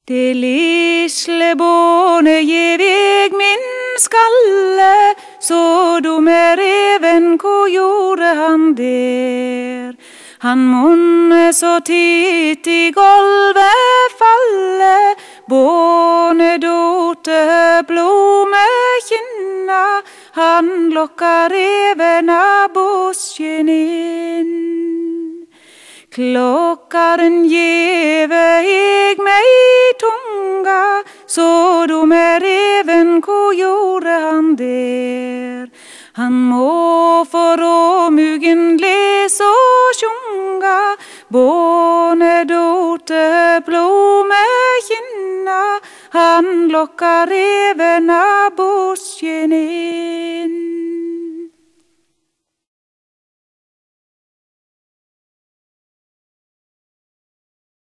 Det lille bånet gjev eg min skalle, så dumme reven, hvor gjorde han der? Han munne så titt i golvet falle, bånet dote blommekinna, han lokka reven av busken inn. Klokkaren gjeve eg meg tunga, så dumme reven, hvor gjorde han der? Han må for åmugen les og sjunga, bånet dote blommekinna, han lokka reven av busken inn.